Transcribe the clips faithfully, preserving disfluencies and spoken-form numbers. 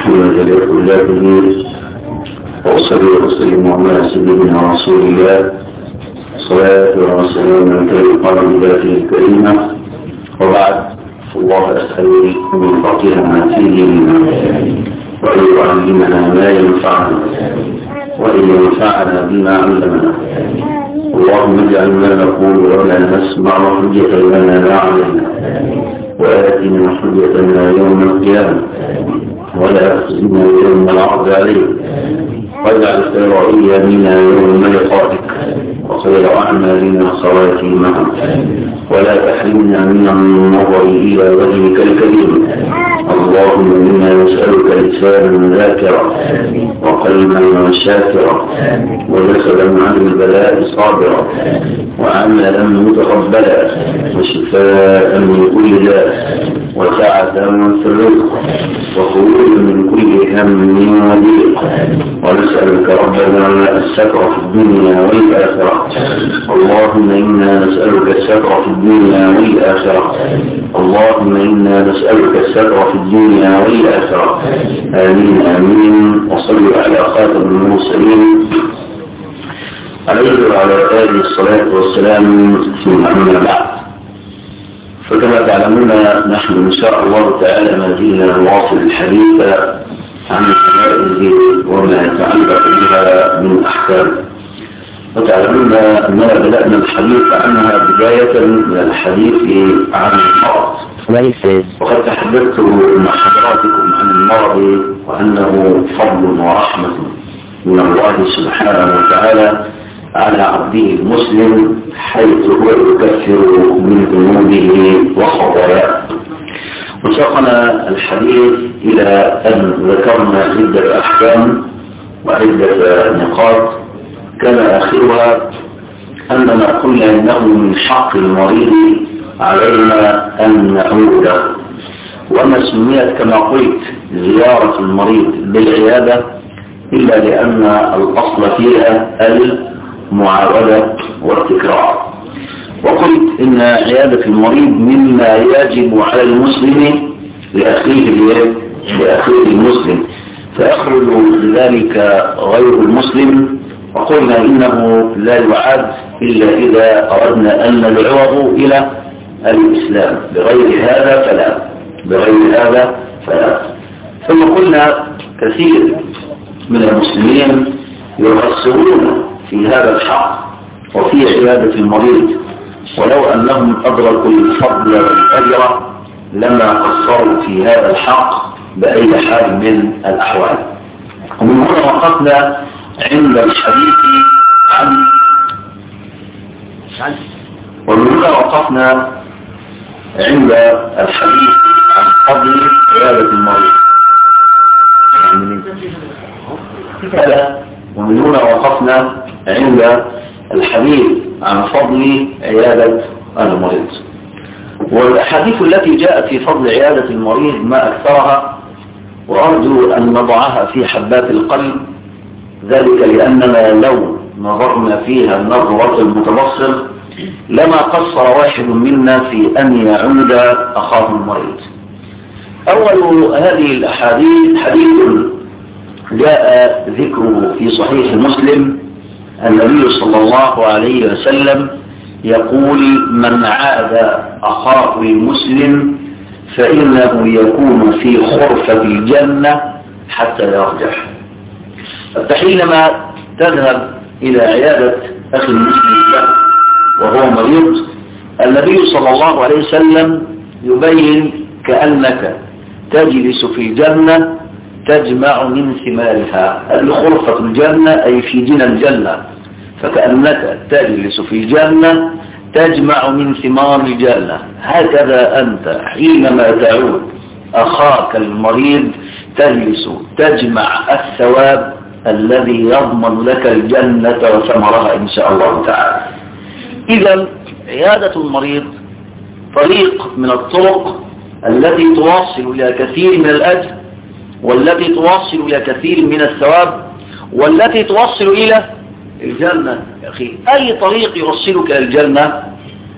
محمد لله وصلي وسلم على سيدنا رسول الله صلاة وسلام على ذاته الكريمة. وبعد، الله أسأل من فقهنا في ديننا وأن يعلمنا ما ينفعنا وأن ينفعنا بما علمنا. اللهم اجعل ما نقول ولا نسمع حجة لنا لا علينا، وآتنا حجتنا يوم القيامة ولا تخزنا يوم العرض عليك، واجعل خير أيامنا يوم لقائك وخير أعمالنا خواتيمها، ولا تحرمنا من النظر إلى وجهك الكريم. اللهم إنا نسألك لسانا ذاكرا وقلبا شاكرا وجسدا عن البلاء صابرا وعملا متقبلا وشفاء من كل داء وسعة في الرزق وخروج من كل هم وضيق. ونسألك ربنا الستر في الدنيا والآخرة. اللهم إنا نسألك الستر في الدنيا والآخرة. اللهم إنا نسألك الستر في الدنيا والآخرة. آمين آمين. وصلوا على خاتم المرسلين عليه وعلى آله الصلاة والسلام. ثم أما بعد، فكما تعلمون نحن إن شاء الله تعالى ما زلنا نواصل الحديث عن الجنائز وما يتعلق بها من أحكام. وتعلمون أننا بدأنا الحديث عنها بداية من الحديث عن المرض، وقد تحدثت مع حضراتكم عن المرض وأنه فضل ورحمة من الله سبحانه وتعالى على عبده المسلم، حيث هو يكفر من ذنوبه وخطاياه. وساقنا الحديث إلى أن ذكرنا عدة أحكام وعدة نقاط، كان آخرها أننا قلنا إنه من حق المريض علينا أن نعود، وما سميت كما قلت زيارة المريض بالعيادة إلا لأن الأصل فيها المعاودة والتكرار. وقلت إن عيادة المريض مما يجب على المسلم لأخيه لأخيه المسلم، فيخرج لذلك غير المسلم. وقلنا إنه لا يعاد إلا إذا أردنا أن ندعوه إلى الإسلام، بغير هذا فلا بغير هذا فلا ثم قلنا كثير من المسلمين يقصرون في هذا الحق وفي عيادة المريض، ولو أنهم أدركوا الفضل والأجر لما قصروا في هذا الحق بأي حال من الأحوال. ومن هنا وقفنا عند الحديث عن ومن هنا وقفنا عند الحديث عن فضل عيادة المريض. ومن هنا وقفنا عند الحديث عن فضل عيادة المريض. والأحاديث التي جاءت في فضل عيادة المريض ما أكثرها، وأرجو أن نضعها في حبات القلب، ذلك لأننا لو نظرنا فيها النظرة المتبصر لما قصر واحد منا في أن يعود أخاه المريض. أول هذه الأحاديث حديث جاء ذكره في صحيح مسلم، النبي صلى الله عليه وسلم يقول: من عاد أخاه المسلم فإنه يكون في خرفة الجنة حتى يرجع. فحينما تذهب إلى عيادة أخي المسلم وهو مريض، النبي صلى الله عليه وسلم يبين كأنك تجلس في الجنة تجمع من ثمارها. خرفة الجنة أي في جنى الجنة، فكأنك تجلس في الجنة تجمع من ثمار الجنة. هكذا أنت حينما تعود أخاك المريض تجلس تجمع الثواب الذي يضمن لك الجنة وثمرها إن شاء الله تعالى. إذا عيادة المريض طريق من الطرق التي توصل إلى كثير من الأجر، والتي توصل إلى كثير من الثواب، والتي توصل إلى الجنة. يا أخي، أي طريق يوصلك إلى الجنة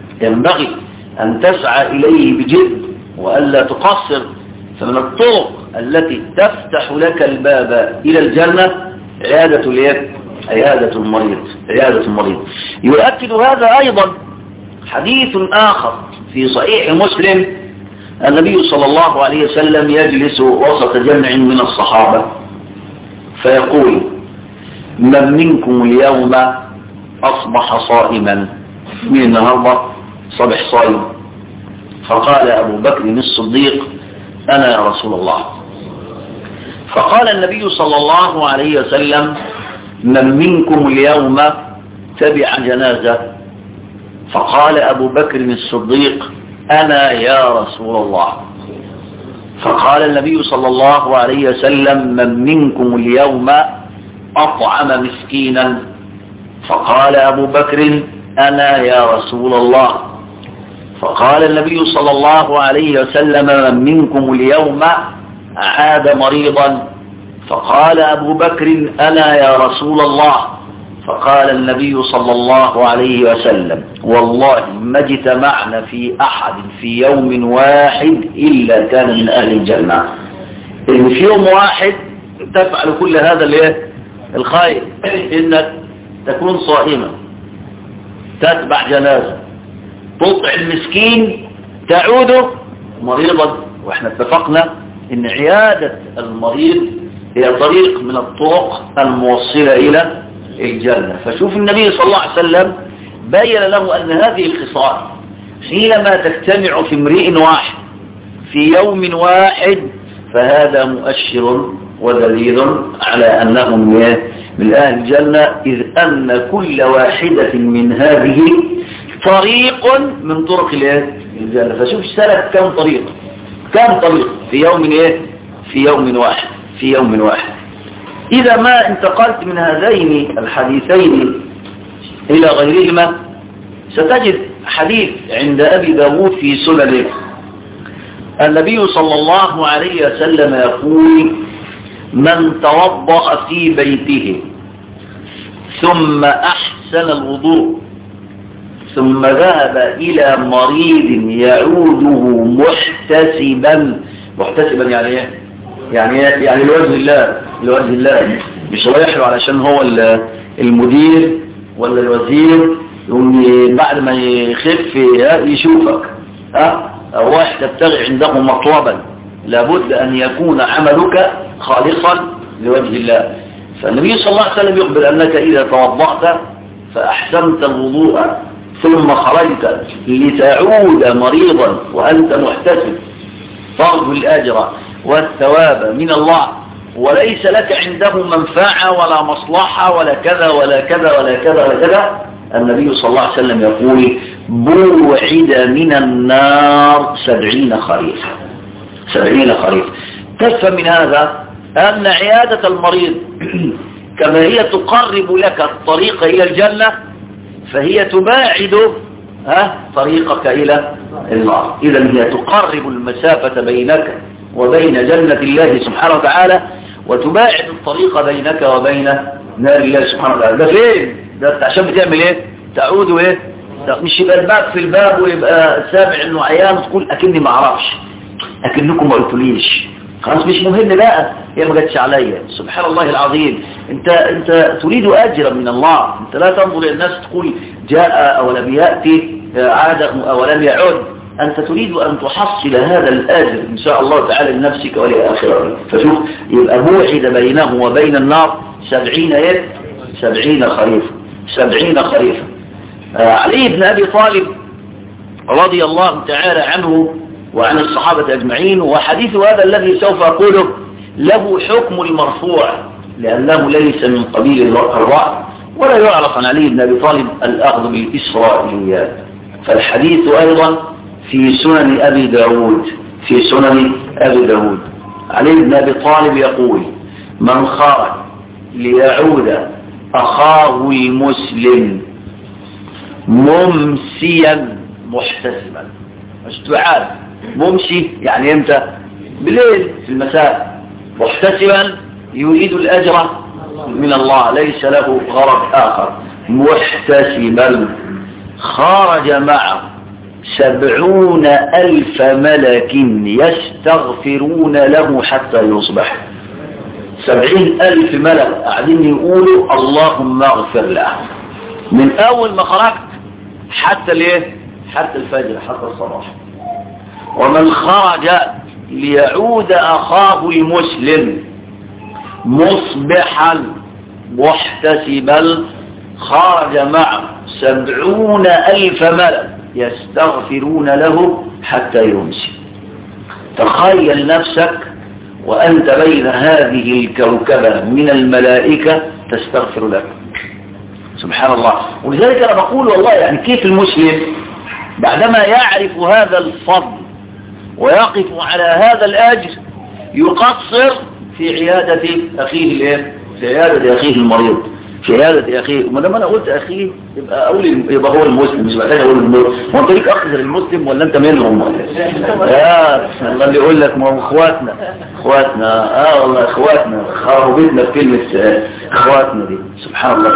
ينبغي أن تسعى إليه بجد وألا تقصر. فمن الطرق التي تفتح لك الباب إلى الجنة عيادة اليد عيادة المريض عيادة المريض. يؤكد هذا أيضا حديث آخر في صحيح مسلم، النبي صلى الله عليه وسلم يجلس وسط جمع من الصحابة فيقول: من منكم اليوم أصبح صائما؟ من النهاردة صبح صائم؟ فقال أبو بكر الصديق: أنا يا رسول الله. فقال النبي صلى الله عليه وسلم: من منكم اليوم تبع جنازة؟ فقال أبو بكر الصديق: أنا يا رسول الله. فقال النبي صلى الله عليه وسلم: من منكم اليوم أطعم مسكينا؟ فقال أبو بكر: أنا يا رسول الله. فقال النبي صلى الله عليه وسلم: من منكم اليوم عاد مريضا؟ فقال أبو بكر: أنا يا رسول الله. فقال النبي صلى الله عليه وسلم: والله ما اجتمعنا في أحد في يوم واحد إلا كان من أهل الجنة. إن في يوم واحد تفعل كل هذا الايه الخير، إنك تكون صائما، تتبع جنازة، تطعم مسكين، تعود مريضا. واحنا اتفقنا ان عيادة المريض هي طريق من الطرق الموصلة الى الجنة. فشوف النبي صلى الله عليه وسلم بين له ان هذه الخصال حينما تجتمع في امرئ واحد في يوم واحد فهذا مؤشر ودليل على انهم من اهل الجنة، اذ ان كل واحدة من هذه طريق من طرق الجنة. فشوف سلك كم طريق كم طريق في يوم ايه في يوم واحد في يوم واحد. إذا ما انتقلت من هذين الحديثين إلى غيرهما ستجد حديث عند أبي داود في سننه، النبي صلى الله عليه وسلم يقول: من توضأ في بيته ثم أحسن الوضوء ثم ذهب إلى مريض يعوده محتسبا محتسبا يعني ايه؟ يعني يعني لوجه الله لوجه الله، مش رايح له علشان هو المدير ولا الوزير يقوم بعد ما يخف يشوفك، ها أو رايح تبتغي عنده مطلبا، لابد أن يكون عملك خالصا لوجه الله. فالنبي صلى الله عليه وسلم يخبر أنك إذا توضأت فأحسنت الوضوء ثم خرجت لتعود مريضا وأنت محتسب ترجو الأجر والثواب من الله، وليس لك عنده منفعة ولا مصلحة ولا كذا ولا كذا ولا كذا ولا كذا، النبي صلى الله عليه وسلم يقول: بوعد من النار سبعين خريفا سبعين خريفا. تفهم من هذا أن عيادة المريض كما هي تقرب لك الطريق إلى الجنة فهي تباعد ها طريقك إلى النار. إذا هي تقرب المسافة بينك وبين جنة الله سبحانه وتعالى، وتباعد الطريق بينك وبين نار الله سبحانه وتعالى. ده فين؟ ده عشان بتعمل ايه؟ تعود ايه؟ مش يبقى الباب في الباب ويبقى سامع انه عيان وتقول اكني ما اعرفش، اكنكم ما قلتوليش، خلاص مش مهم بقى، هي ما جاتش عليا. سبحان الله العظيم. انت انت تريد اجرا من الله، انت لا تنظر الى الناس تقول جاء او لم ياتي، عاد او لم يعد، أنت تريد أن تحصل هذا الأجر إن شاء الله تعالى لنفسك ولآخرتك. فشوف يبقى موعد بينه وبين النار سبعين يد سبعين خريفا سبعين خريفا. آه علي بن أبي طالب رضي الله تعالى عنه وعن الصحابة أجمعين، وحديث هذا الذي سوف أقوله له حكم المرفوع لأنه ليس من قبيل الرأي، ولا يعرف عن علي بن أبي طالب الأخذ بالإسرائيليات. فالحديث أيضا في سنن أبي داود في سنن أبي داود علي بن أبي طالب يقول: من خرج ليعود أخاه المسلم ممسيا محتسبا. مش تعاد ممشي يعني امتى؟ بالليل في المساء، محتسبا يريد الأجر من الله ليس له غرض آخر، محتسبا خرج معه سبعون ألف ملك يستغفرون له حتى يصبح. سبعين ألف ملك قاعدين يقولوا اللهم اغفر له من أول ما خرجت حتى ليه حتى الفجر حتى الصباح. ومن خرج ليعود أخاه المسلم مصبحا محتسبا خرج معه سبعون ألف ملك يستغفرون له حتى يمسي. تخيل نفسك وأنت بين هذه الكوكبة من الملائكة تستغفر لك. سبحان الله. ولذلك أنا بقول والله يعني كيف المسلم بعدما يعرف هذا الفضل ويقف على هذا الأجر يقصر في عيادة أخيه الايه؟ في عيادة أخيه المريض، في عيادة أخيه. وما دام أنا قلت أخيه يبقى أقول يبقى هو المسلم، مش محتاج أقول المسلم. هو أنت ليك أخ غير المسلم ولا أنت منهم؟ يا الله اللي يقول لك ما هو إخواتنا إخواتنا آه والله إخواتنا خربتنا بكلمة إخواتنا دي. سبحان الله.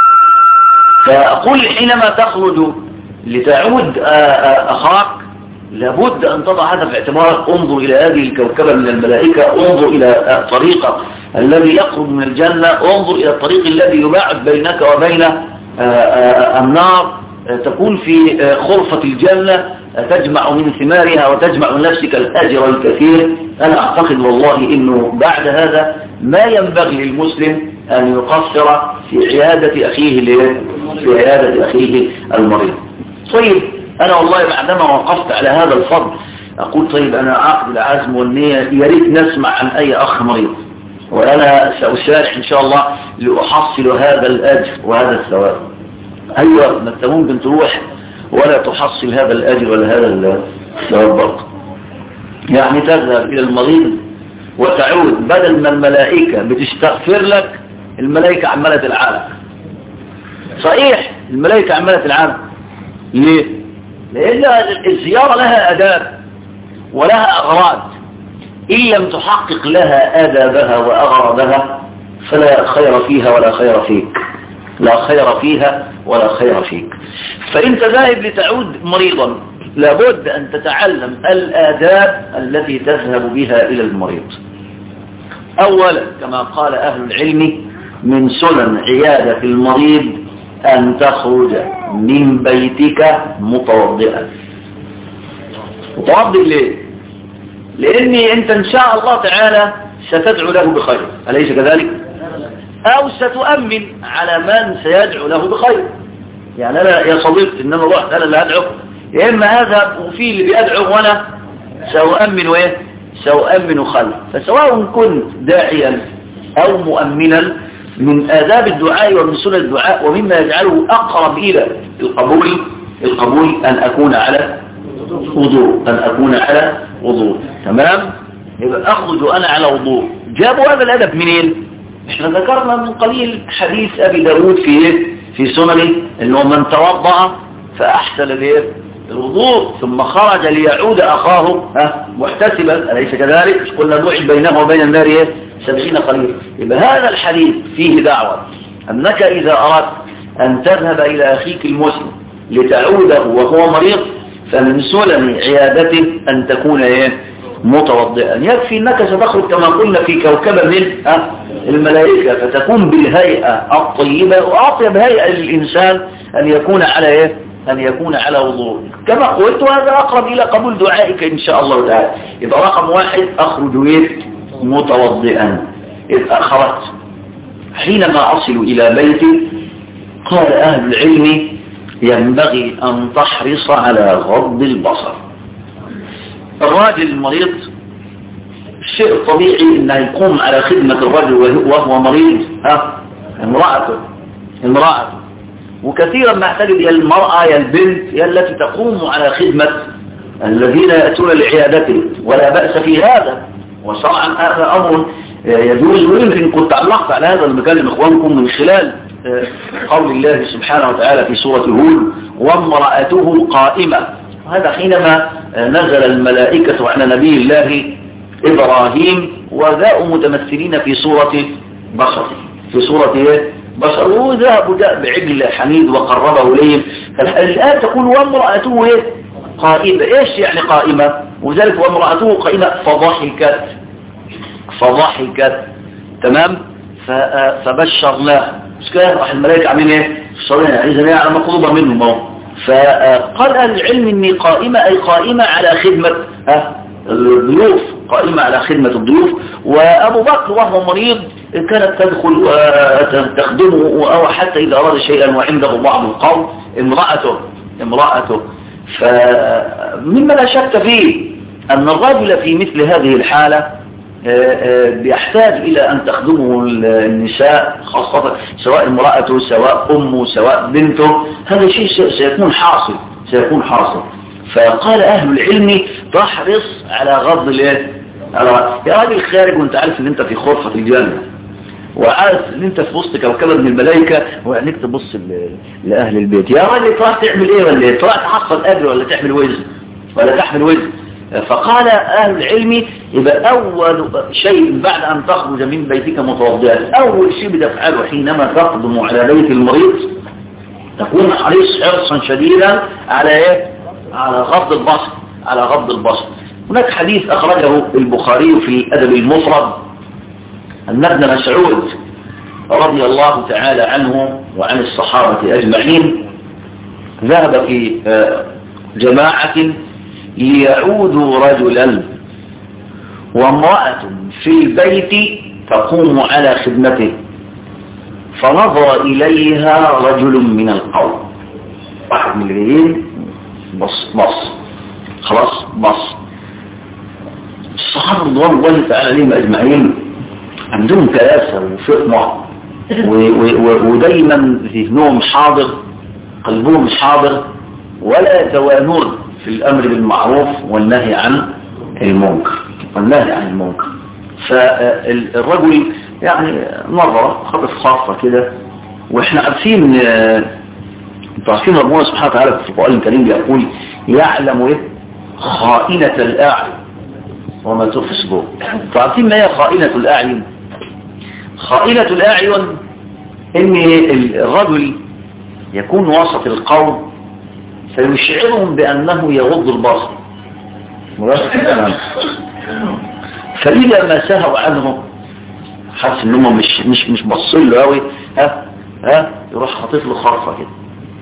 فأقول حينما تخرج لتعود أخاك لابد أن تضع هذا في اعتبارك. انظر إلى هذه الكوكبة من الملائكة، انظر إلى الطريق الذي يخرج من الجنة، انظر إلى الطريق الذي يباعد بينك وبين النار، تكون في خرفة الجنة تجمع من ثمارها وتجمع من نفسك الأجر الكثير. أنا أعتقد والله إنه بعد هذا ما ينبغي للمسلم أن يقصر في عيادة أخيه في عيادة أخيه المريض. طيب أنا والله بعدما وقفت على هذا الفضل أقول طيب أنا عقد العزم والنية يا ريت نسمع عن أي أخ مريض، وأنا سأسارع إن شاء الله لأحصل هذا الأجر وهذا الثواب. أيوة ما أنت ممكن تروح ولا تحصل هذا الأجر ولا هذا الثواب برضه. يعني تذهب إلى المريض وتعود بدل ما الملائكة بتستغفر لك الملائكة عمالة تلعنك. صحيح الملائكة عمالة تلعنك. ليه؟ لأن الزيارة لها آداب ولها أغراض، إن لم تحقق لها آدابها وأغراضها فلا خير فيها ولا خير فيك، لا خير فيها ولا خير فيك. فأنت ذاهب لتعود مريضا لابد أن تتعلم الآداب التي تذهب بها إلى المريض. أولا كما قال أهل العلم من سنن عيادة المريض أن تخرج من بيتك متوضئا. متوضئ ليه؟ لأني أنت إن شاء الله تعالى ستدعو له بخير، أليس كذلك؟ أو ستؤمن على من سيدعو له بخير. يعني أنا يا صديق إنما رحت أنا اللي أدعو، يا إما هذا وفي اللي بيدعو وأنا سأؤمن وإيه؟ سأؤمن خلف. فسواء كنت داعيا أو مؤمنا من آداب الدعاء ومن سنة الدعاء ومما يجعله أقرب إلى القبول القبول أن أكون على وضوء أن أكون على وضوء. تمام؟ يبقى أخرج أنا على وضوء. جابوا هذا الأدب منين؟ احنا ذكرنا من قليل حديث أبي داود في في سننه إنه من توضأ فأحسن به الوضوء ثم خرج ليعود أخاه محتسبا، أليس كذلك؟ مش قلنا بعد بينه وبين النار سبعين قليل. يبقى هذا الحديث فيه دعوة أنك إذا أردت أن تذهب إلى أخيك المسلم لتعوده وهو مريض فمن سنن عيادته أن تكون إيه؟ متوضئا. يكفي أنك ستخرج كما قلنا في كوكبة من الملائكة فتكون بالهيئة الطيبة، وأطيب هيئة للإنسان أن يكون على إيه؟ أن يكون على وضوء كما قلت، وهذا أقرب إلى قبول دعائك إن شاء الله تعالى. يبقى رقم واحد أخرج إيه؟ متوضئا. إذ أخرجت حينما أصل إلى بيتي قال أهل العلم ينبغي أن تحرص على غض البصر. الراجل المريض الشيء الطبيعي أنه يقوم على خدمة الرجل وهو مريض ها امرأته امرأته وكثيرا ما اعتقد يا المرأة يا البنت هي التي تقوم على خدمة الذين يأتون لعيادته، ولا بأس في هذا، وشرعا هذا أمر يجوز. ويمكن كنت علقت على هذا المكلم إخوانكم من خلال قول الله سبحانه وتعالى في سورة هود وامرأته قائمة. هذا حينما نزل الملائكة على نبي الله إبراهيم وذاءوا متمثلين في صورة بشر في صورة إيه؟ بشر، وذهبوا جاء بعجل حميد وقربه إليهم. فالآن تقول وامرأته إيه؟ قائمة. ايش يعني قائمة؟ وذلك وامرأته قائمة فضحكت فضحكت تمام. فبشرناه مش كده، راح الملائكة عاملين ايه؟ بشرناه يعني اذا على مطلوبة منهم اهو. فقال اهل العلم اني قائمة اي قائمة على خدمة ها الضيوف، قائمة على خدمة الضيوف. وابو بكر وهو مريض كانت تدخل وتخدمه، او حتى اذا اراد شيئا وعنده بعض القوم امرأته امرأته فمما لا شك فيه ان الرجل في مثل هذه الحالة بيحتاج إلى أن تخدمه النساء، خاصة سواء امرأته سواء أمه سواء بنته. هذا شيء سيكون حاصل سيكون حاصل فقال أهل العلم تحرص على غض الايه على يا راجل خارج وانت عارف ان انت في غرفة الجنة، وعارف ان انت في وسط كوكبة من الملائكة، وعينيك تبص لأهل البيت. يا راجل تروح تعمل ايه ولا ايه؟ تروح تحصل أجر ولا تعمل وزن ولا تحمل وزن؟ فقال أهل العلم يبقى أول شيء بعد أن تخرج من بيتك متوضئا، أول شيء بتفعله حينما تقدم على بيت المريض تكون حريص حرصا شديدا على إيه؟ على غض البصر على غض البصر. هناك حديث أخرجه البخاري في الأدب المفرد أن ابن مسعود رضي الله تعالى عنه وعن الصحابة أجمعين ذهب في جماعة ليعودوا رجلا وامرأة في البيت تقوم على خدمته، فنظر إليها رجل من القوم، واحد من الجيل بص بص خلاص بص. الصحابة رضوان الله تعالى عليهم أجمعين عندهم كلاسة وفطنة ودايما ذهنهم حاضر قلبهم حاضر، ولا يتوانون في الأمر بالمعروف والنهي عن المنكر والنهي عن المنكر. فالرجل يعني مرة خطف خاصة كده، واحنا عارفين انتوا عارفين ربنا سبحانه وتعالى في القرآن الكريم بيقول يعلم ايه خائنة الأعين وما تخفي الصدور. انتوا عارفين ما هي خائنة الأعين؟ خائنة الأعين ان الرجل يكون وسط القوم فيشعرهم بأنه يغض البصر، فإذا ما سهوا عنه حاسس انهم مش مش مش باصين له قوي، ها ها يروح حاطط له خرفه كده.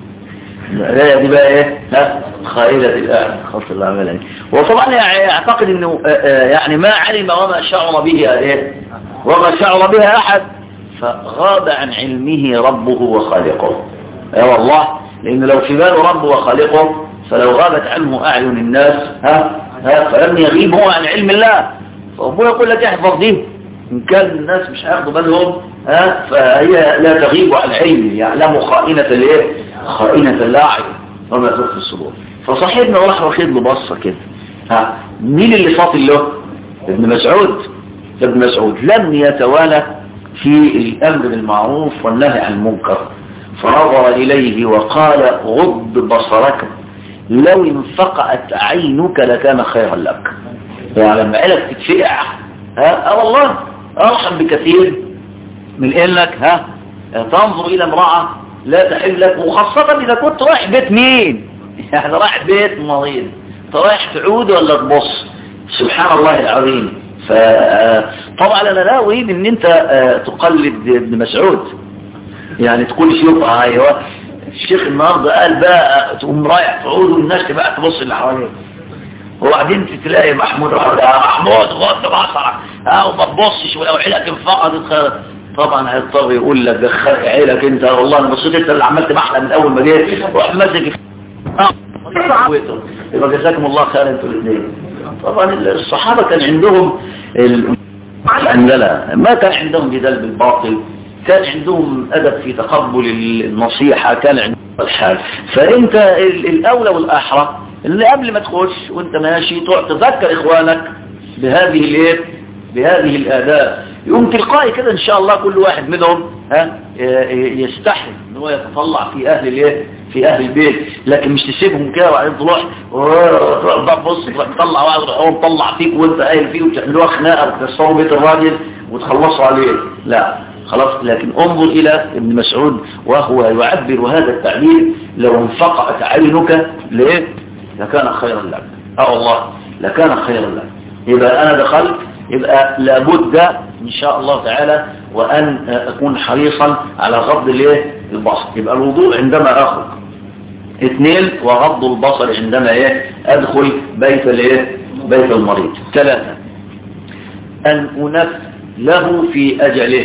الآية دي بقى ايه؟ ها خائنة الأعين خاصة الله عملها. وطبعا يعتقد انه يعني ما علم وما شعر به ايه وما شعر بها احد، فغاب عن علمه ربه وخالقه. يا والله، لأن لو في باله ربه وخالقه فلو غابت عنه أعين الناس ها ها فلم يغيب هو عن علم الله. فأبوه يقول لك احفظ دي، إن كان الناس مش هياخدوا بالهم ها فهي لا تغيب عن علم، يعلم خائنة الايه خائنة الأعين وما تخفي الصدور. فصاحبنا راح واخد له بصه كده، ها مين اللي فاضل له؟ ابن مسعود. ابن مسعود لم يتوالى في الأمر بالمعروف والنهي عن المنكر، فنظر إليه وقال غض بصرك لو انفقعت عينك لكان خيرا لك. يعني لما عينك تتفقع ها اه والله ارحم بكثير من انك ها تنظر الى امرأة لا تحل لك، وخاصة اذا كنت رايح بيت مين، يعني رايح بيت مريض، رايح تعود ولا تبص. سبحان الله العظيم. فطبعا انا لا اريد ان انت تقلد ابن مسعود، يعني تقول شوف ايوه الشيخ النهارده قال بقى تقوم رايح تعود والناس تبقى تبص اللي حواليك، وبعدين تلاقي محمود يا محمود غض بصرك ها وما تبصش، ولو عيلك انفقدت خير. طبعا هيضطر يقول لك دخل عيلك انت، والله انا بصيت انت اللي عملت محلى من اول ما جيت، روح ماسك اه يبقى جزاكم الله خير انتوا الاثنين. طبعا الصحابه كان عندهم ال... لا ما كان عندهم جدال بالباطل، كان عندهم أدب في تقبل النصيحة، كان عندهم الحال. فأنت الأولى والأحرى اللي قبل ما تخش وانت ماشي تقعد تذكر إخوانك بهذه الايه بهذه الآداب، يقوم تلقائي كده إن شاء الله كل واحد منهم ها يستحي ان هو يتطلع في أهل الايه في أهل البيت، لكن مش تسيبهم كده وبعدين تروح تروح تبص تطلع واحد يروح تطلع فيك وانت قايل فيه وتعملوها خناقة وتكسروا بيت الراجل وتخلصوا عليه. لا خلاص، لكن انظر إلى ابن مسعود وهو يعبر هذا التعبير لو انفقعت عينك ليه لكان خيرا لك. اه والله لكان خيرا لك. يبقى انا دخلت، يبقى لابد ان شاء الله تعالى وان اكون حريصا على غض الايه البصر. يبقى الوضوء عندما اخرج. اثنين، وغض البصر عندما ايه ادخل بيت الايه بيت المريض. ثلاثة، ان انف له في اجله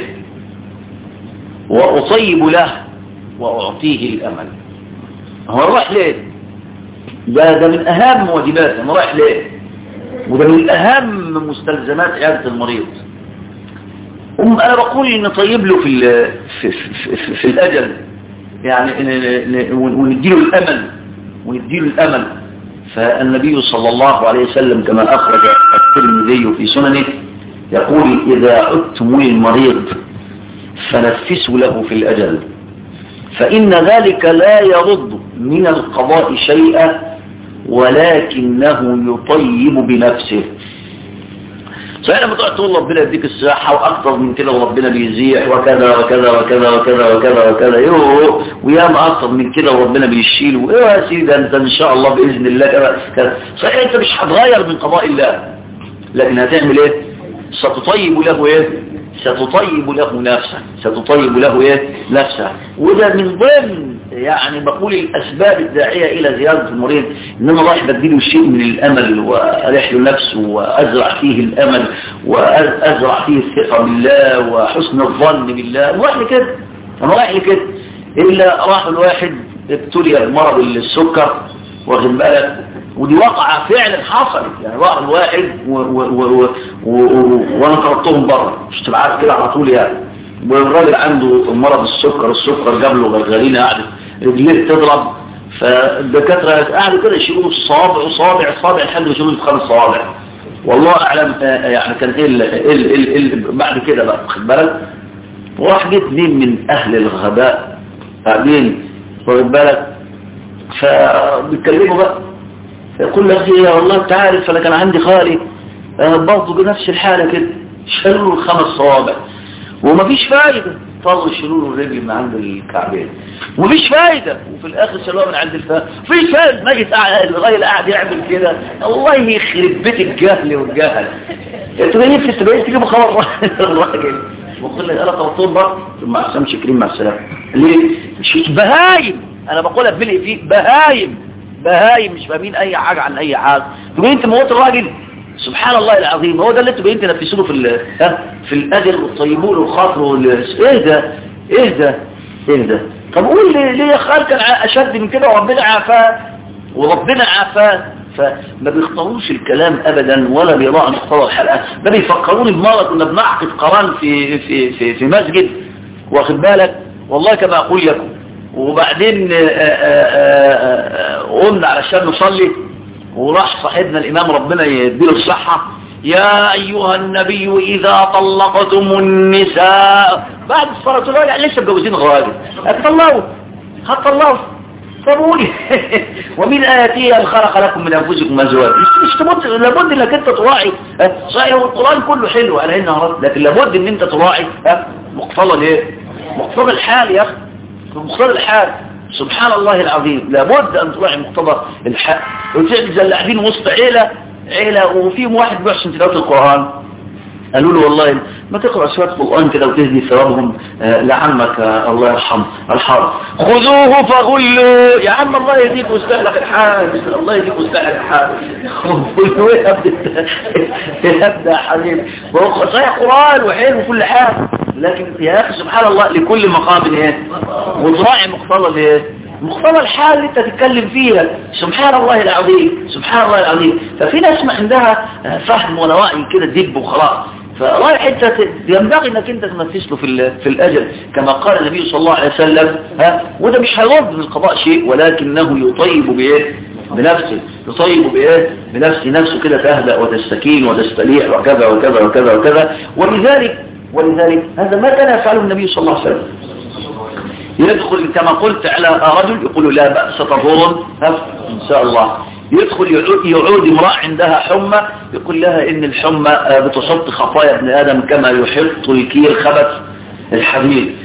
واطيب له واعطيه الامل. هو رايح ليه؟ ده ده من اهم واجباته. انا رايح ليه؟ وده من اهم مستلزمات عيادة المريض. انا بقول ان نطيب له في في, في, في, في الاجل، يعني ونديله الامل ونديله الامل. فالنبي صلى الله عليه وسلم كما اخرج الترمذي في سننه يقول اذا عدتم للمريض فنفسوا له في الاجل فان ذلك لا يرد من القضاء شيئا ولكنه يطيب بنفسه. صحيح لما تقعد تقول ربنا يديك الصحة واكثر من كده وربنا بيزيح وكذا وكذا وكذا وكذا وكذا وكذا يوه وياما اكثر من كده وربنا بيشيل وايه يا سيدي انت ان شاء الله باذن الله كذا كذا. صحيح انت مش هتغير من قضاء الله، لكن هتعمل ايه؟ ستطيب له ايه؟ ستطيب له نفسه ستطيب له ايه نفسه. وده من ضمن يعني بقول الاسباب الداعيه الى زياده المريض، ان انا رايح بديله شيء من الامل واريح له نفسه وازرع فيه الامل وازرع فيه الثقه بالله وحسن الظن بالله. رايح لكده انا رايح لكده. الا راح الواحد ابتلي بمرض السكر واخد بالك، ودي واقعة فعلا حصلت. يعني راح الواحد وانا طردتهم بره مش تبقى عارف كده على طول يعني. والراجل عنده مرض السكر، السكر جاب له غرغرينه قعدت رجليه تضرب، فالدكاتره قعدوا كده يشيلوه الصوابع وصابع الصابع لحد ما يشيلوه خمس صوابع. والله اعلم يعني كان ايه ال ال بعد كده بقى واخد بالك. وراح جه اثنين من اهل الغباء قاعدين واخد بالك فبيتكلموا بقى، يقول لك يا والله انت عارف انا كان عندي خالي برضه بنفس الحاله كده شالوا له الخمس صوابع ومفيش فايده. طلعوا يشيلوا له الرجل من عند الكعبين ومفيش فايده، وفي الاخر شالوها من عند الفخذ مفيش فايده. نجي الراجل قاعد يعمل كده الله يخرب بيت الجهل والجهل. انتوا جايين في التبعيه تجيبوا خبر الراجل وقال لي انا طلبتهم بقى مع السلامه شكرين مع السلامه. ليه؟ مش بهايم، انا بقولها بملء فيه بهايم بهايم مش فاهمين اي حاجة عن اي حاجة. تقول انت موت الراجل سبحان الله العظيم. هو ده اللي انتوا بقيتوا تنفسوه في في الاجر وتطيبوه له خاطره. ايه ده ايه ده ايه ده؟ طب قول لي ليه يا خال كان اشد من كده وربنا عافاه وربنا عافاه. فما بيختاروش الكلام ابدا ولا بيراعوا مقتضى الحلقه. ده بيفكروني بمره كنا بنعقد قران في في في في مسجد واخد بالك والله كما اقول لكم، وبعدين قلنا علشان نصلي وراح صاحبنا الإمام ربنا يديله الصحة يا أيها النبي إذا طلقتم النساء بعد الصلاة تقول يعني لسه مجوزين غالب هتطلعوا هتطلعوا فبقولي ومن آياته أن خلق لكم من أنفسكم أزواج. مش تموت لابد انك انت تراعي صحيح القرآن كله حلو على انه لكن لابد ان انت تراعي مقتضى الايه مقتضى الحال يا اخي مقتضى الحال. سبحان الله العظيم لابد ان تراعي مقتضى الحال. وتعمل زي اللي قاعدين وسط عيله عيله وفيهم واحد بيحسن تلاوه القرآن قالوا له والله ما تقرأ شوية قرآن كده وتهدي ثوابهم آه لعمك آه الله يرحم الحرب خذوه فغلوا يا عم الله يهديك واستهلك الحال الله يهديك واستهلك الحال خذوه يبدأ يا حبيبي وهو صحيح قرآن وحلو وكل حاجة لكن يا أخي سبحان الله لكل مقام ايه وتراعي مقتضى الايه مقتضى الحال اللي انت تتكلم فيها. سبحان الله العظيم سبحان الله العظيم. ففي ناس ما عندها فهم ولا وعي كده دب وخلاص. فرايح انت ينبغي انك انت تنفس له في في الاجل كما قال النبي صلى الله عليه وسلم ها. وده مش هيرد من القضاء شيء ولكنه يطيب بايه بنفسه يطيب بايه بنفسه نفسه كده تهدأ وتستكين وتستريح وكذا وكذا وكذا وكذا. ولذلك ولذلك هذا ما كان يفعله النبي صلى الله عليه وسلم. يدخل كما قلت على رجل يقول لا بأس طهور إن شاء الله. يدخل يعود امرأة عندها حمى يقول لها إن الحمى بتحط خطايا ابن آدم كما يحط الكير خبث الحديد.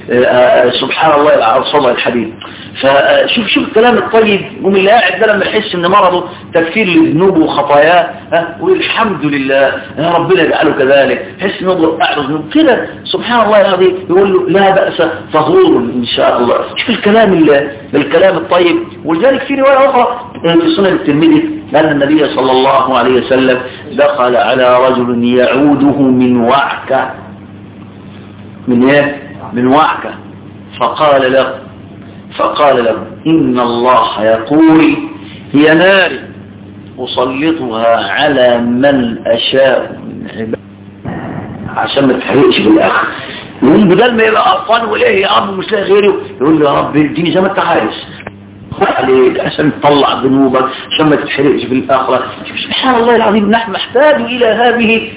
سبحان الله العظيم الحبيب. فشوف شوف الكلام الطيب، ومن اللي قاعد ده لما يحس ان مرضه تكفير لذنوبه وخطاياه والحمد لله يا ربنا يجعله كذلك، يحس انه اعرض ذنوب كده سبحان الله العظيم، يقول له لا بأس طهور ان شاء الله. شوف الكلام الكلام الطيب. ولذلك في روايه اخرى في سنن الترمذي أن النبي صلى الله عليه وسلم دخل على رجل يعوده من وعكة، من ايه؟ من وعكة، فقال له فقال له إن الله يقول هي نار أسلطها على من أشاء من عباده، عشان ما تحرقش بالآخر. يقول بدل ما يبقى قرفان وليه يا رب مش لاقي غيره، يقول له يا رب اديني زي ما انت عايز عليك عشان تطلع ذنوبك عشان ما تتحرقش في الآخرة. سبحان الله العظيم، نحن نحتاج إلى هذه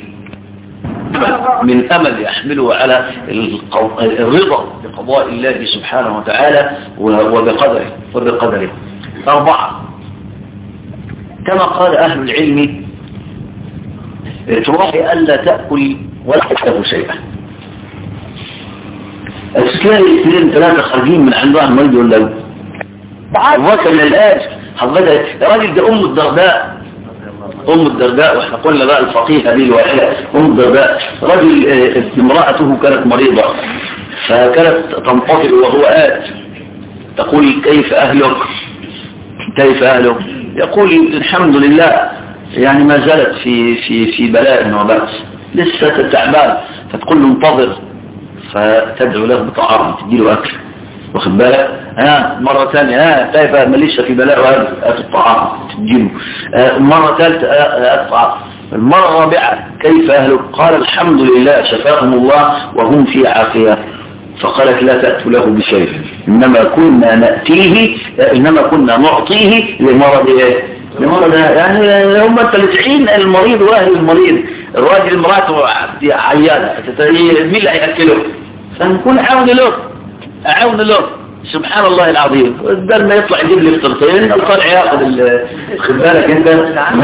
من أمل يحمله على الرضا بقضاء الله سبحانه وتعالى وبقدره وبقدره. أربعة، كما قال أهل العلم تراعي ألا تأكل ولا تشرب شيئا. تلاقي اثنين ثلاثة خارجين من عندها المريض ولا وصل للآن حضرتك الراجل ده أم الدرداء، أم الدرداء، واحنا قلنا بقى الفقيه هذه الواحدة أم الدرداء، رجل امرأته كانت مريضة فكانت تنطفئ وهو آت، تقول كيف أهلك كيف أهلك يقول الحمد لله يعني ما زالت في في في بلاء وبأس لسه تعبان، فتقول له انتظر، فتدعو له بطعام تديله أكل، واخد بالك؟ ها مرة ثانية ها كيف ماليش في بلاء وهات الطعام تديله، مرة ثالثة الطعام، المرة الرابعة كيف أهلك؟ قال الحمد لله شفاهم الله وهم في عافية. فقالت لا تأتوا له بشيء، إنما كنا نأتيه إنما كنا نعطيه لمرض إيه؟ لمرض يعني هم التلتعين المريض وأهل المريض، الراجل مراته عيانة مين اللي هيأكله؟ فنكون عون له عون له سبحان الله العظيم. بدل ما يطلع يجيب لي فطرتين القرع ياخذ خد بالك انت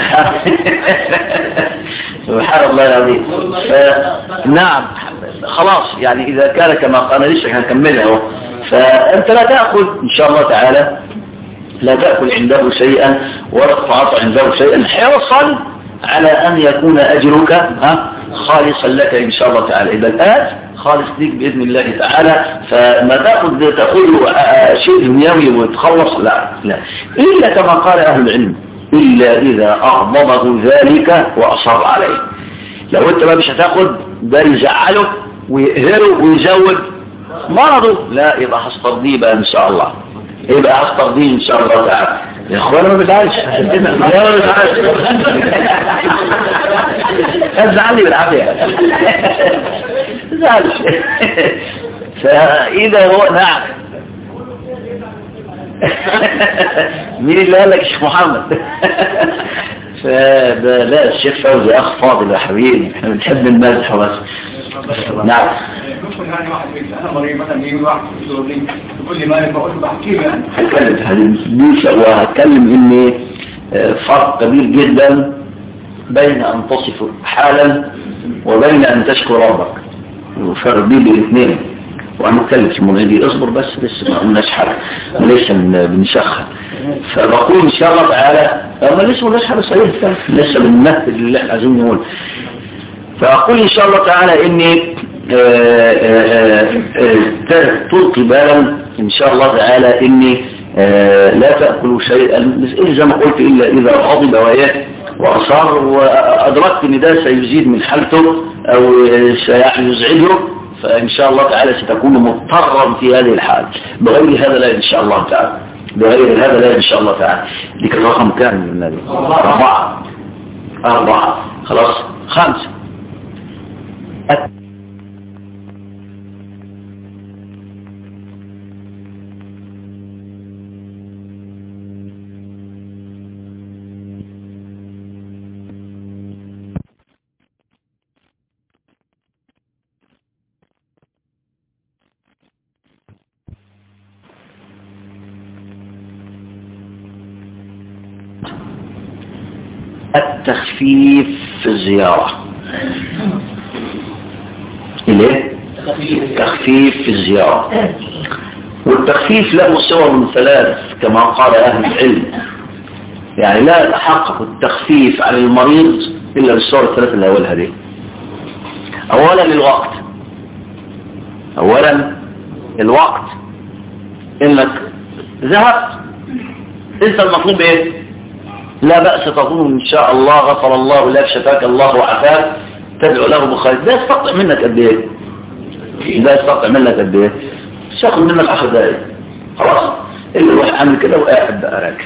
سبحان الله العظيم. نعم خلاص يعني اذا كان كما قال لسه هنكملها اهو. فانت لا تاكل ان شاء الله تعالى، لا تاكل عنده شيئا ولا تتعاطى عنده شيئا، حرصا على ان يكون اجرك ها خالصا لك ان شاء الله تعالى. اذا الآن خالص ليك بإذن الله تعالى، فما تأخذ تأخذ شيء دنيوي وتخلص لا لا إلا كما قال أهل العلم إلا إذا أغضبه ذلك وأصر عليه. لو أنت ما مش هتاخد ده يزعله ويقهره ويزود مرضه، لا يبقى هسترضيه بقى إن شاء الله، يبقى هسترضيه إن شاء الله تعالى. يا اخوانا ما بتعالش ما بتعالش ازعلني بالعافية ازعلش فاذا هو نعم مين اللي قال لك الشيخ محمد؟ فده لا الشيخ فوزي اخ فاضل يا حبيبي، احنا بنحب المزح بس. نعم يعني واحد انا مريض مثلا يجي واحد يقول لي يقول لي مالك بقول له بحكي له يعني هتكلم وهتكلم ان فرق كبير جدا بين ان تصف حالا وبين ان تشكر ربك، وفرق بين الاثنين. وهنتكلم في الموضوع دي، اصبر بس لسه ما قلناش حاجه لسه بنشخر. فبقول ان شاء الله تعالى ما لسه ما قلناش حاجه صحيح لسه بنمثل اللي احنا عايزين نقول. فأقول إن شاء الله تعالى إني تلقي بالا إن شاء الله تعالى إني لا تأكلوا شيئا زي ما قلت إلا إذا غضب وإيه وأصر وأدركت إن ده سيزيد من حالته أو سيزعجه، فإن شاء الله تعالى ستكون مضطرا في هذه الحال. بغير هذا لا إن شاء الله تعالى، بغير هذا لا إن شاء الله تعالى. ديك الرقم كام من النبي؟ أربعة أربعة خلاص خمسة. التخفيف في الزيارة. إليه؟ تخفيف في الزيارة. والتخفيف له صور ثلاث كما قال أهل العلم، يعني لا يتحقق التخفيف على المريض إلا بالصور الثلاث اللي أولها دي. أولا الوقت، أولا الوقت إنك ذهبت أنت المطلوب إيه؟ لا بأس تقول إن شاء الله غفر الله لك شفاك الله وعافاك تدعو له بخير. ده يستطيع منك قد إيه؟ ده يستطيع منك قد إيه؟ ياخد منك عشر دقايق خلاص. اللي يروح عامل كده وقاعد بقى راكب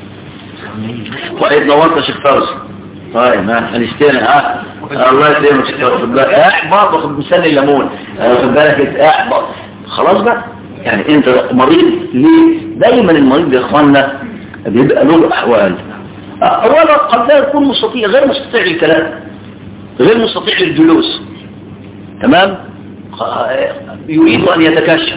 وإذ نورت يا شيخ فوزي طيب ها هنشتري ها الله يسلمك يا شيخ فوزي قاعد برضه خد مثال الليمون خد بالك قاعد برضه خلاص بقى. يعني انت مريض ليه؟ دايما المريض يا اخواننا بيبقى له احوال. اولا قد لا يكون مستطيع، غير مستطيع للكلام، غير مستطيع للجلوس، تمام؟ يريد ان يتكشف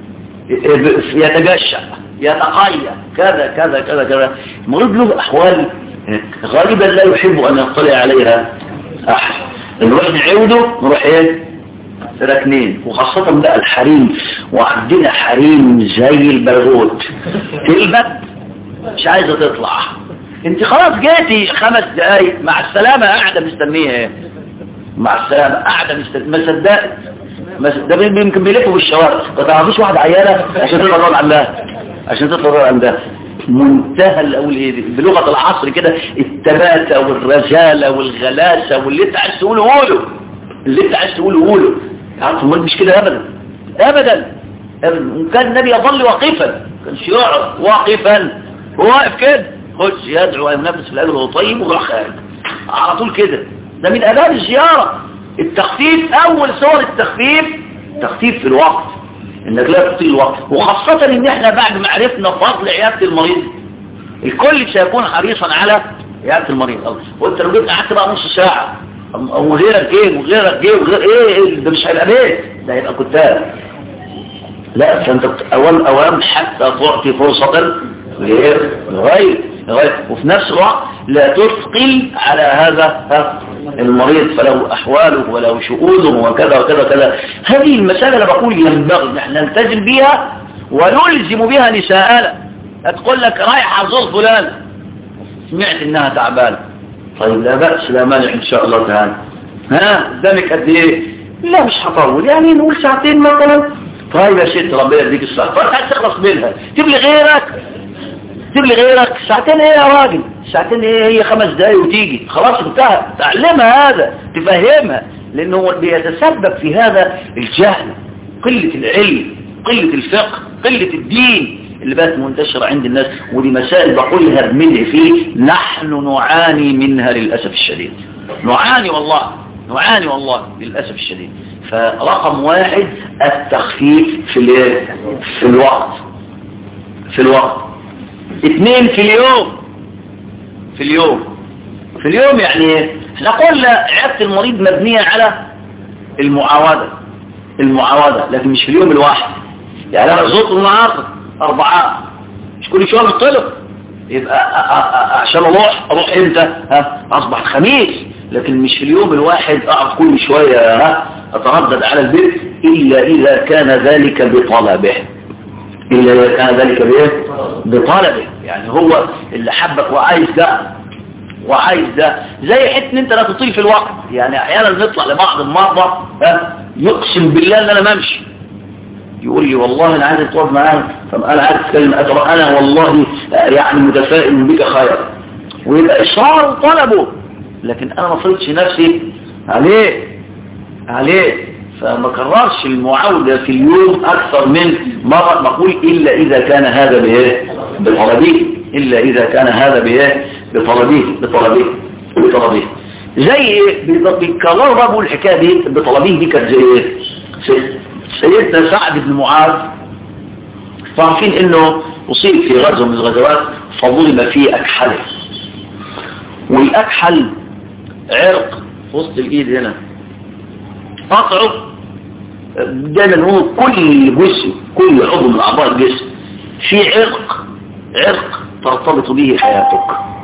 يتجشع يتقيد كذا كذا كذا كذا. المريض له احوال غالبا لا يحب ان يطلع عليها احد. نروح نعوده نروح ايه راكنين، وخاصة بقى الحريم، وعندنا حريم زي البرغوت تلبت مش عايزة تطلع. انت خلاص جيتي خمس دقايق مع السلامة قاعدة مستنية ايه مع السلامة قاعدة مستنية ما صدقت ده يمكن بيلفوا في الشوارع. ما تعرفوش واحد عيالة عشان تطلع عندها عشان تطلع عندها منتهى الاول ايه بلغة العصر كده التباتة والرجالة والغلاسة واللي انت عايز تقوله قوله اللي انت عايز تقوله قوله. عارف المريض مش كده ابدا ابدا ابدا. وكان النبي يظل واقفا كانش يقعد واقفا هو واقف كده خش يدعو وينفس في الاجر وطيب وراح خارج على طول كده. ده من اداب الزيارة التخفيف. اول صور التخفيف تخفيف في الوقت، انك لا تطيل الوقت، وخاصة ان احنا بعد ما عرفنا فضل عيادة المريض الكل سيكون حريصا على عيادة المريض. وانت لو جبت قعدت بقى نص ساعة وغيرك ايه وغيرك ايه وغير ايه ده مش هيبقى بيت ده هيبقى كتاب. لا فانت اول اوام حتى تعطي فرصة لغير لغير وفي نفس الوقت لا تثقل على هذا المريض فله احواله وله شؤونه وكذا وكذا وكذا. هذه المسألة اللي بقول ينبغي ان احنا نلتزم بها ونلزم بها نساءنا. هتقول لك رايح ازور فلان سمعت انها تعبانه طيب لا بأس لا مانع ان شاء الله تعالى ها قدامك قد ايه؟ لا مش هطول يعني نقول ساعتين مثلا. طيب يا ست ربنا يديك الصحه فرق عايز تخلص منها تبلي غيرك تبلي غيرك ساعتين ايه يا راجل ساعتين ايه هي خمس دقايق وتيجي خلاص انتهى. تعلمها هذا تفهمها لانه بيتسبب في هذا الجهل قلة العلم قلة الفقه قلة الدين اللي بقت منتشرة عند الناس. ودي مسائل بقولها بمدح فيه نحن نعاني منها للأسف الشديد نعاني والله نعاني والله للأسف الشديد. فرقم واحد التخفيف في في الوقت في الوقت. اثنين في اليوم في اليوم في اليوم يعني احنا قلنا عيادة المريض مبنية على المعاودة المعاودة لكن مش في اليوم الواحد. يعني انا زرت النهارده أربعة مش كل شوية بطلب يبقى عشان اروح اروح امتى ها اصبح خميس. لكن مش في اليوم الواحد اقعد كل شوية ها اتردد على البيت الا اذا كان ذلك بطلبه الا اذا كان ذلك بايه بطلبه. يعني هو اللي حبك وعايز ده وعايز ده زي حته ان انت لا تطيل في الوقت. يعني احيانا نطلع لبعض المرضى ها يقسم بالله ان انا ما امشي يقول لي والله انا عايز اتواصل معاك. طب انا عايز اتكلم انا والله يعني متفائل بك خير ويبقى اصرار طلبه لكن انا ما فرضتش نفسي عليه عليه فما كررش المعاودة في اليوم اكثر من مرة. نقول الا اذا كان هذا بايه بطلبيه الا اذا كان هذا بايه بطلبيه بطلبيه بطلبيه زي ايه بيكرروا بقى بقول الحكايه دي بطلبيه دي كانت زي ايه سيدنا سعد بن معاذ فعارفين انه اصيب في غزوه من الغزوات فظلم فيه اكحله. والاكحل عرق في وسط الايد هنا قطعه دايما هو كل جسم كل عضو من اعضاء الجسم في عرق عرق ترتبط به حياتك.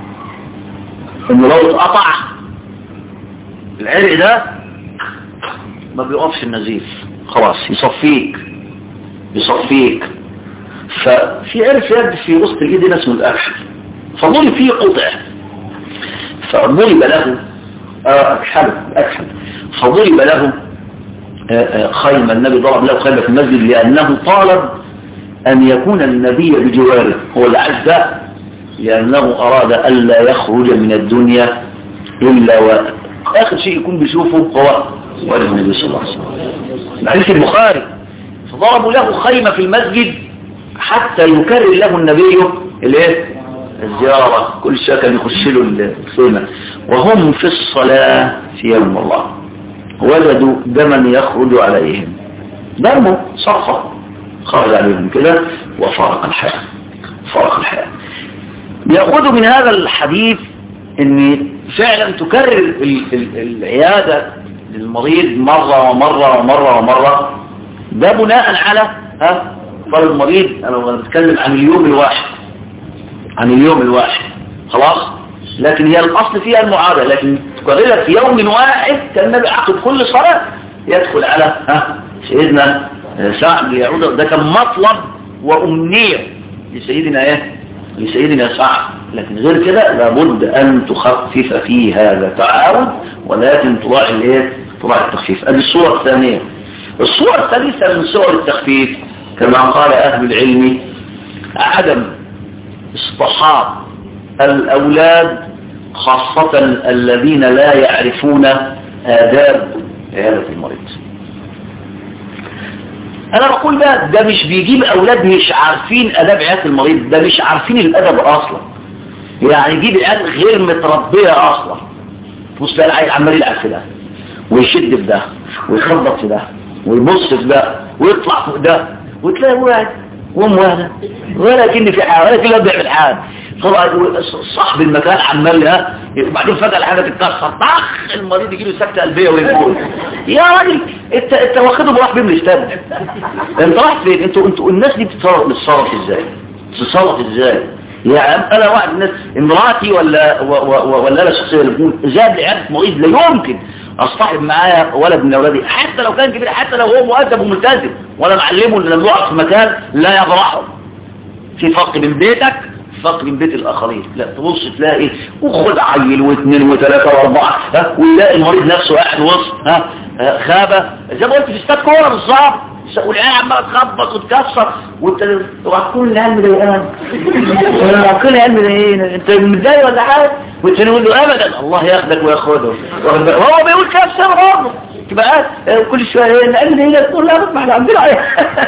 انه لو اتقطع العرق ده ما بيقفش النزيف خلاص يصفيك يصفيك. ففي عرف يد في وسط الايد ناس من الاكل، فضرب فيه قطع، فضرب له اكحل اكحل فضرب له خيمة. النبي ضرب له خيمة في المسجد لأنه طالب أن يكون النبي بجواره، هو العز ده، لأنه أراد ألا يخرج من الدنيا إلا وآخر شيء يكون بيشوفه هو وجه النبي صلى الله عليه وسلم. حديث البخاري، فضربوا له خيمة في المسجد حتى يكرر له النبي الايه الزيارة، كل شيء كان يخش له الخيمة. وهم في الصلاة في يوم الله وجدوا دما يخرج عليهم، دمه صرخة خرج عليهم كده وفارق الحياة فارق الحياة. بيأخذوا من هذا الحديث ان فعلا تكرر ال ال العيادة للمريض مرة ومرة ومرة ومرة، ده بناء على ها فرض المريض. انا بتكلم عن اليوم الواحد عن اليوم الواحد خلاص، لكن هي الاصل فيها المعادة، لكن تكررها في يوم واحد. كان النبي عقد كل صلاة يدخل على ها سيدنا سعد ليعود، ده كان مطلب وامنية لسيدنا ايه لسيدنا سعد. لكن غير كده لابد ان تخفف في هذا تعاود، ولكن تراعي الايه تراعي التخفيف. ادي الصورة الثانية. الصورة الثالثة من صور التخفيف كما قال اهل العلم عدم اصطحاب الاولاد، خاصة الذين لا يعرفون آداب عيادة المريض. انا بقول ده ده مش بيجيب اولاد مش عارفين آداب عيادة المريض، ده مش عارفين الادب اصلا، يعني يجيب عيال غير متربية اصلا. بص بقى العيل عمال يلعب في ده ويشد في ده ويخبط في ده ويبص في ده ويطلع فوق ده، وتلاقي واحد وامه ولا كن في حاجه ولا كن بيعمل حاجه. طبعا صاحب المكان عمال ها، وبعدين فجأة الحاجة تتكسر طخ، المريض يجي له سكتة قلبية ويموت. يا راجل انت انت واخده بروح بيهم الاستاد، انت رايح فين؟ انتوا انتوا الناس دي بتتصرف بتتصرف ازاي؟ بتتصرف ازاي؟ يعني انا واحد الناس امراتي ولا ولا انا شخصيا اللي بقول زاد لعيادة مريض لا يمكن اصطحب معايا ولد من اولادي، حتى لو كان كبير، حتى لو هو مؤدب وملتزم، ولا معلمه ان لما يقعد في مكان لا يضرحه. في فرق بين بيتك فرق من بيت الآخرين. لا تبص تلاقي وخد عيل واثنين وثلاثة واربعة ها، ويلاقي المريض نفسه قاعد وسط ها خابة زي ما قلت في استاد كورة بالظبط، والعيال عمالة تخبط وتكسر، وانت وهتكون العيال مضايقان وهتكون العيال مضايقين، انت متضايق ولا حاجة؟ وانت نقول له ابدا الله ياخدك وياخده، وهو بيقول كده بسبب برضه تبقى كل شويه نقل هنا تقول لا ما احنا عندنا عيال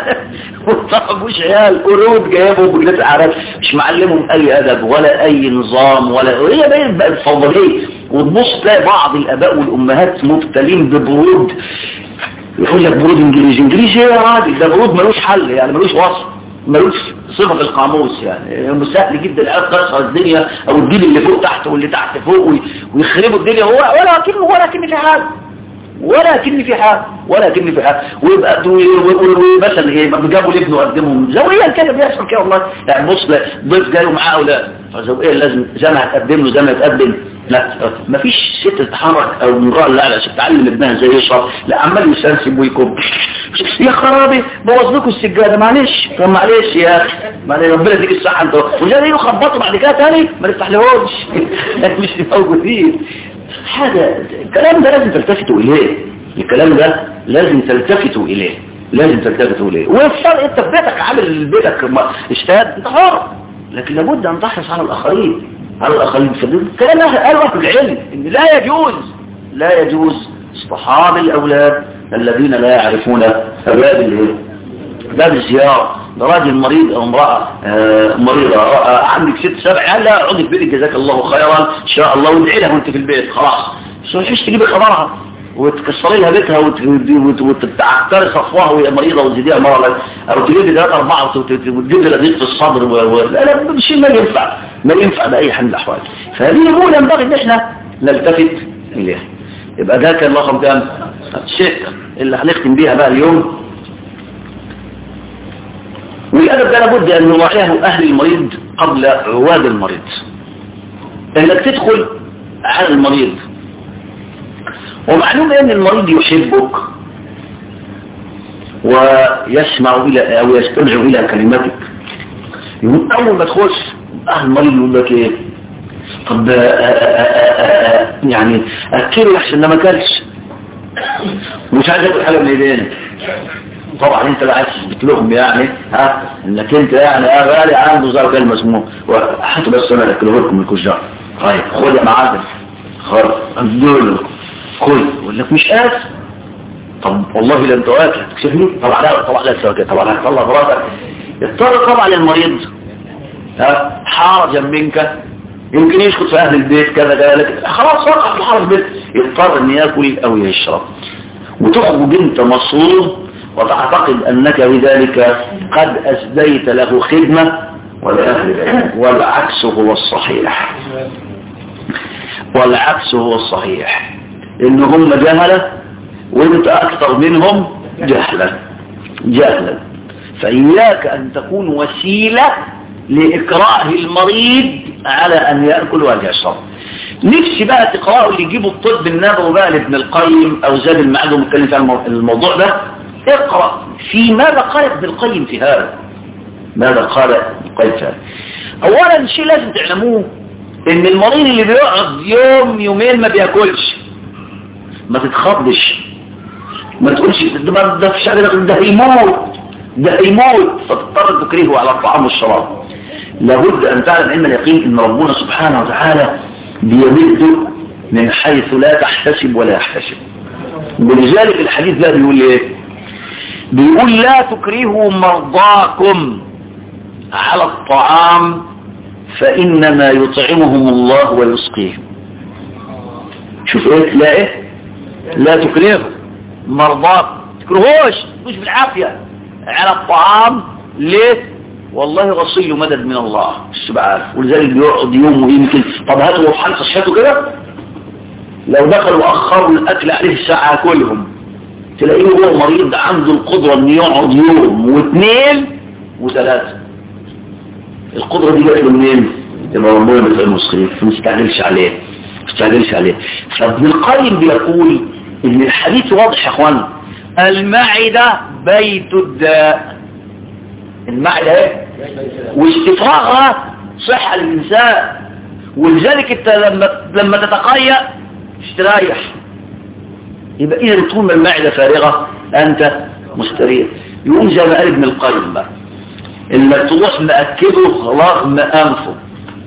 وطبعوش عيال قرود جايبهم بجلس اعراض، مش معلمهم اي ادب ولا اي نظام ولا هي باين بقى الفوضى. وتبص تلاقي بعض الاباء والامهات مبتلين ببرود، يقول لك برود انجليزي انجليزي يا راجل، ده برود ملوش حل، يعني ملوش وصف، ملوش صفه في القاموس، يعني سهل جدا العيال تكسر الدنيا او الجيل اللي فوق تحت واللي تحت فوق ويخربوا الدنيا، هو ولا كلمه ولا كلمه في حاجه ولا كلمة في حال ولا كلمة في حال. ويبقى مثلا ايه جابوا لابنه قدمهم زوجيا كده بيحصل كده والله. يعني بص ضيف جاي ومعاه اولاد، فزوجيا لازم زي ما هتقدم له زي ما يتقدم. لا مفيش ست تتحرك او امراه لا عشان تعلم ابنها ازاي يشرب، لا عمال يسنسب ويكب يا خرابي بوظ لكم السجاده معلش طب معلش يا اخي معلش ربنا يديك الصحه انت، وجاي يخبطوا بعد كده تاني ما نفتحلهمش مش موجودين حاجة. الكلام ده لازم تلتفتوا إليه، الكلام ده لازم تلتفتوا إليه لازم تلتفتوا إليه. ويفترض أنت في بيتك عامل بيتك اشتاد أنت حر، لكن لابد أن تحرص على الآخرين على الآخرين. الكلام ده قالوا في العلم إن لا يجوز لا يجوز اصطحاب الأولاد الذين لا يعرفون أبواب الإيه باب الزيارة. ده راجل مريض او امرأة آه مريضة آه عندك ست سبع عيال، لا اقعدي في بيتك جزاك الله خيرا ان شاء الله وادعي لها وانت في البيت خلاص، بس ما تجيش تجيبي خبرها وتكسري لها بيتها وتعتري صفوها وهي مريضة وتزيديها مرة، او تجيبي ثلاثة أربعة وتجيبي لضيق في الصدر و... لا لا مش ما ينفع ما ينفع بأي حال من الأحوال. فهذه هو ينبغي ان احنا نلتفت اليها. يبقى ده كان رقم كام؟ ستة اللي هنختم بيها بقى اليوم. والأدب ده لابد أن نراعيه أهل المريض قبل عواد المريض. إنك تدخل على المريض ومعلوم أن المريض يحبك ويسمع إلى أو يستمع إلى كلماتك. يقول أول ما تخش أهل المريض يقول لك إيه؟ طب آآ آآ آآ يعني أكله أحسن ما كلش مش عايز أكل حاجة من إيدينا. طبعا انت بقى عايز تثبت لهم يعني ها انك انت يعني اه غالي عنده زي كلمه مسموم وحطوا بس انا اكله لكم من الكشار. طيب خد يا معلم خد دول كل يقول لك مش قادر. طب والله لا انت واكل هتكشفني. طبعا لا طبعا لا سواء كده طبعا هتطلع براسك. يضطر طبعا المريض ها حرجا منك يمكن يسكت في اهل البيت كذا كذا لكن خلاص وقع في حرج البيت يضطر ان ياكل او يشرب وتخرج انت مصروف وتعتقد أنك بذلك قد أسديت له خدمة والعكس هو الصحيح. والعكس هو الصحيح إن هم جهلة وانت أكثر منهم جهلا جهلا. فإياك أن تكون وسيلة لإكراه المريض على أن يأكل ويشرب. نفسي بقى تقرأوا اللي يجيبوا الطب النبوي بقى لابن القيم أو زاد المعاد ومتكلم في الموضوع ده. اقرأ في ماذا قال ابن القيم في هذا. ماذا قال ابن القيم في هذا. اولا شيء لازم تعلموه ان المريض اللي بيقعد يوم يومين ما بياكلش ما تتخضش ما تقولش ده ده في شهر ده هيموت ده هيموت فتضطر تكرهه على الطعام والشراب. لابد ان تعلم علم اليقين ان ربنا سبحانه وتعالى بيمده من حيث لا تحتسب ولا يحتسب. ولذلك الحديث ده بيقول ايه؟ بيقول لا تكرهوا مرضاكم على الطعام فإنما يطعمهم الله ويسقيهم. شوف ايه لا ايه لا تكرهوا مرضاكم تكرهوش مش بالعافية على الطعام. ليه؟ والله وصي مدد من الله سبحانه. ولذلك بيقعد يوم ويمكن طب هاتوا حال صحته كده لو دخلوا واخروا الاكل عليه ساعة كلهم تلاقيه هو مريض عنده القدرة ان يقعد يوم واثنين وثلاثة. القدرة دي جات له منين؟ يبقى ربنا بيطعم المسكين ما تستعجلش عليه ما تستعجلش عليه. فابن القيم بيقول ان الحديث واضح يا اخوان. المعدة بيت الداء. المعدة ايه؟ واستفراغها صحة للإنسان. ولذلك انت لما لما تتقيأ تستريح. يبقى إذا طول ما المعدة فارغة أنت مستريح. يقوم زي ما قال ابن القيم بقى إنك تروح مأكده رغم أنفه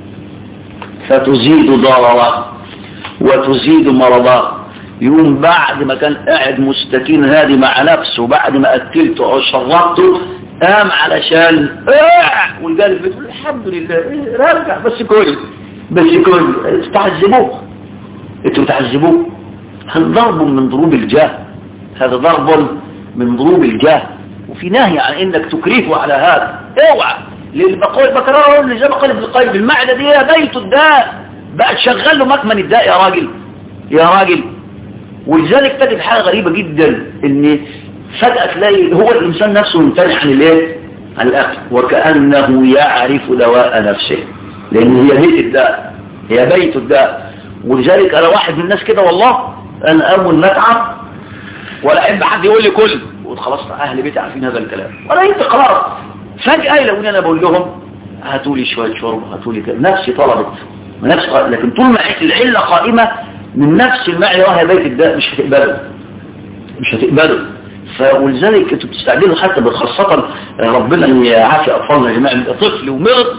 فتزيد ضرره وتزيد مرضه. يقوم بعد ما كان قاعد مستكين هادي مع نفسه بعد ما أكلته أو شربته قام علشان اه والقلب بيقول الحمد لله رجع بس كل بس كل تعذبوه. انتوا تعذبوه. هذا ضرب من ضروب الجاه. هذا ضرب من ضروب الجاه. وفي نهي عن انك تكرهه على هذا. اوعى للبقول بكرره اللي زي ما قال ابن القيم المعده دي هي بيت الداء. بقى تشغل له مكمن الداء يا راجل يا راجل. ولذلك تجد حاجه غريبه جدا ان فجاه تلاقي هو الانسان نفسه يمتنع عن الايه عن الاكل وكانه يعرف دواء نفسه لان هي بيت الداء هي بيت الداء. ولذلك انا واحد من الناس كده والله انا اول ما اتعب ولا احب حد يقول لي كل وخلاص اهل بيتي عارفين هذا الكلام ولا انت خلاص فجاه لو انا بقول لهم هاتوا لي شويه شرب هاتوا لي كده نفسي طلبت نفسي طلبت. لكن طول ما العله قائمه من نفس المعيه وهي بيت الداء مش هتقبله مش هتقبله. فولذلك انتوا بتستعجلوا حتى خاصه ربنا يعافي اطفالنا يا جماعه طفل ومرض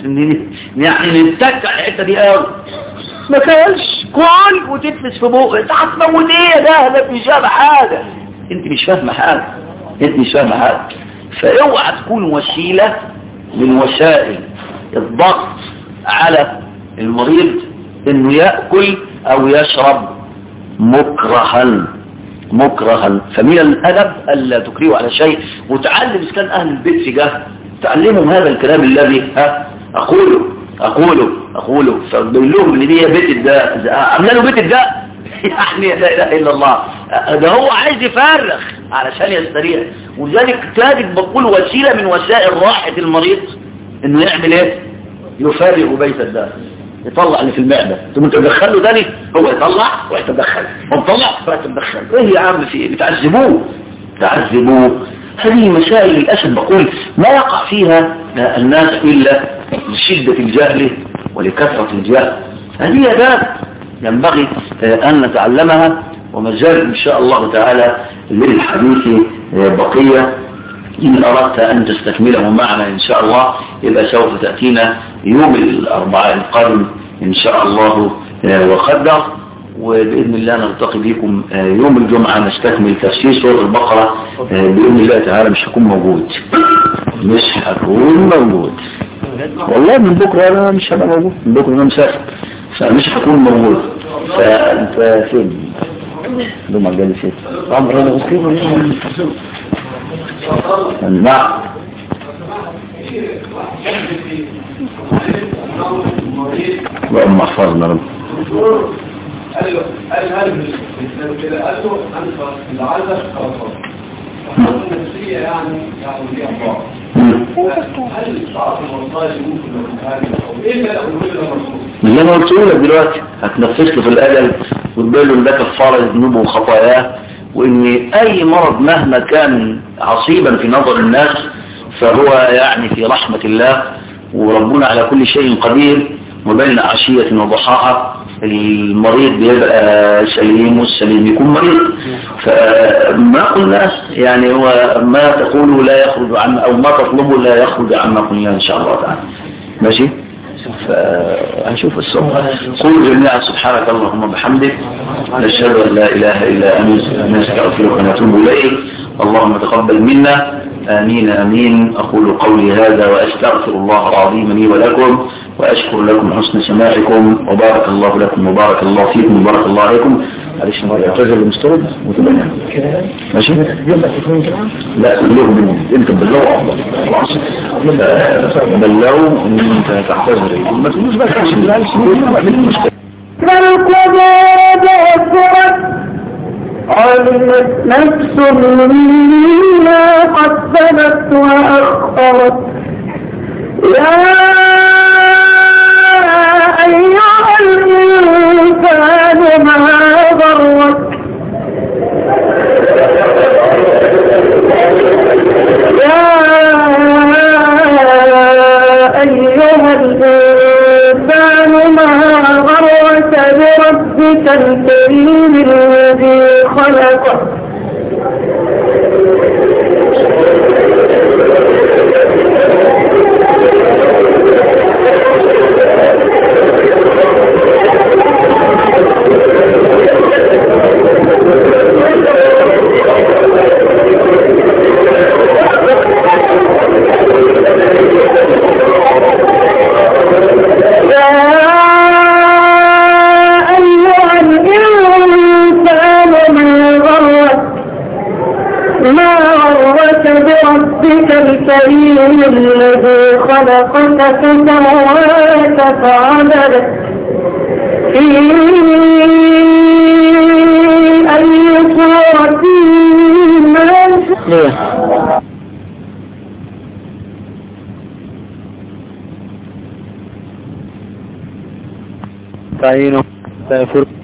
يعني نتك على الحته دي قوي ما كانش كل وتتفس في بوقك انت هتموت ايه ده ده مش فاهم حاجه انت مش فاهمه حاجه انت مش فاهمه حاجه. فاوعى تكون وسيله من وسائل الضغط على المريض انه ياكل او يشرب مكرها مكرها. فمن الادب الا تكرهوا على شيء. وتعلم اذا كان اهل البيت في جهل تعلمهم هذا الكلام الذي ها اقوله اقوله اقوله فبقول لهم ان دي بيت الداء عامله له بيت الداء يعني لا اله الا الله. ده هو عايز يفرغ علشان يستريح. ولذلك تجد بقول وسيله من وسائل راحه المريض انه يعمل ايه يفرغ بيت الداء يطلع اللي في المعده ثم تدخله تاني هو يطلع ويتدخل ويطلع ويتدخل. ايه يا عم في ايه بتعذبوه تعذبوه هذه مسائل للأسف بقول ما يقع فيها الناس إلا لشدة الجهل ولكثرة الجهل. هذه أداب ينبغي أن نتعلمها، وما زال إن شاء الله تعالى للحديث بقية. إن أردت أن تستكمله معنا إن شاء الله يبقى سوف تأتينا يوم الأربعاء القادم إن شاء الله وقدر، وبإذن الله نلتقي بكم يوم الجمعة نستكمل تفسير سورة البقرة بإذن الله تعالى. مش هكون موجود مش هكون موجود والله، من بكرة أنا مش هبقى موجود، من بكرة أنا مسافر فمش هكون موجود. فأنت فين؟ دوما جالسين عمر أنا أسكير نعم. اللهم احفظنا رب. قال له قال هل كده قال له انت العاده خلاص النفسيه يعني يعني دي اخبار هل بعض المصائب ممكن هذه او ايه اللي اقوله اللي انا قلته لك دلوقتي هتنفذ له في الاجل وتبين له ده كفاره ذنوبه وخطاياه، وان اي مرض مهما كان عصيبا في نظر الناس فهو يعني في رحمه الله، وربنا على كل شيء قدير. وبين عشيه وضحاها المريض بيبقى سليم والسليم يكون مريض. فما قلنا يعني هو ما تقوله لا يخرج عن او ما تطلبه لا يخرج عما قلنا ان شاء الله تعالى. ماشي. فهنشوف الصوم. قل جميعا سبحانك اللهم وبحمدك نشهد ان لا اله الا انت نستغفرك ونتوب اليك. اللهم تقبل منا امين امين. اقول قولي هذا واستغفر الله العظيم لي ولكم، واشكر لكم حسن سماعكم، وبارك الله لكم وبارك الله فيكم وبارك الله عليكم. معلش مرة اعتذر المسترد وتبنى ماشي. لا كلهم منهم انت بلغوا افضل بلغوا ان انت تعتذر ما تقولوش بقى عشان لا المشكله. علمت نفس مما قدمت وأخرت. يا أيها الإنسان ما غرك يا أيها الإنسان ما غرك بربك الكريم الذي خلقك الكريم الذي خلقك فسواك فعدلك في أي صورة ما شاء. تعينه لا يفرق